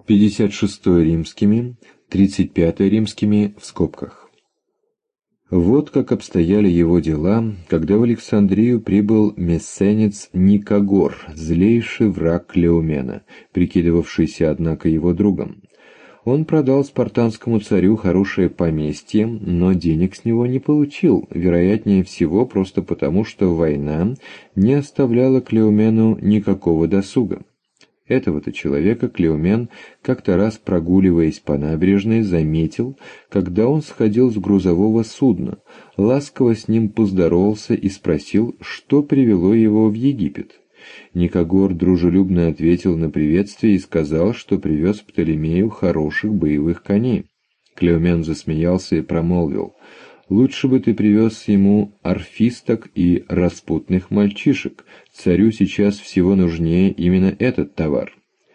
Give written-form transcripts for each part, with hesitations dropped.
56 римскими, 35 римскими в скобках. Вот как обстояли его дела, когда в Александрию прибыл мессенец Никагор, злейший враг Клеомена, прикидывавшийся, однако, его другом. Он продал спартанскому царю хорошее поместье, но денег с него не получил, вероятнее всего просто потому, что война не оставляла Клеомену никакого досуга. Этого-то человека Клеомен, как-то раз прогуливаясь по набережной, заметил, когда он сходил с грузового судна, ласково с ним поздоровался и спросил, что привело его в Египет. Никагор дружелюбно ответил на приветствие и сказал, что привез Птолемею хороших боевых коней. Клеомен засмеялся и промолвил: «Лучше бы ты привез ему орфисток и распутных мальчишек. Царю сейчас всего нужнее именно этот товар».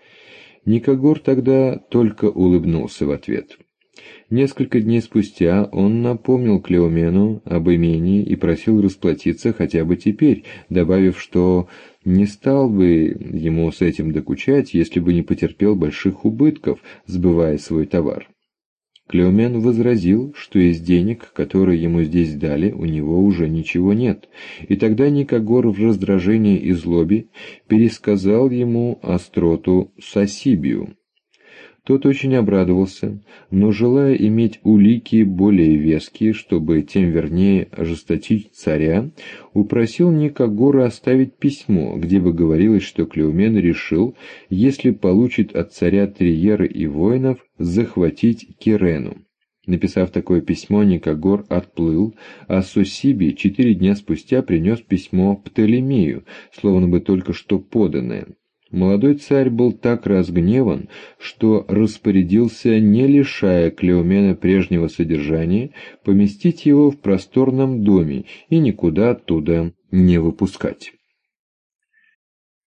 Никагор тогда только улыбнулся в ответ. Несколько дней спустя он напомнил Клеомену об имении и просил расплатиться хотя бы теперь, добавив, что не стал бы ему с этим докучать, если бы не потерпел больших убытков, сбывая свой товар. Клеомен возразил, что из денег, которые ему здесь дали, у него уже ничего нет, и тогда Никагор в раздражении и злобе пересказал ему остроту Сосибию. Тот очень обрадовался, но, желая иметь улики более веские, чтобы тем вернее ожесточить царя, упросил Никагора оставить письмо, где бы говорилось, что Клеомен решил, если получит от царя триеры и воинов, захватить Кирену. Написав такое письмо, Никагор отплыл, а Сосибий 4 дня спустя принес письмо Птолемею, словно бы только что поданное. Молодой царь был так разгневан, что распорядился, не лишая Клеомена прежнего содержания, поместить его в просторном доме и никуда оттуда не выпускать.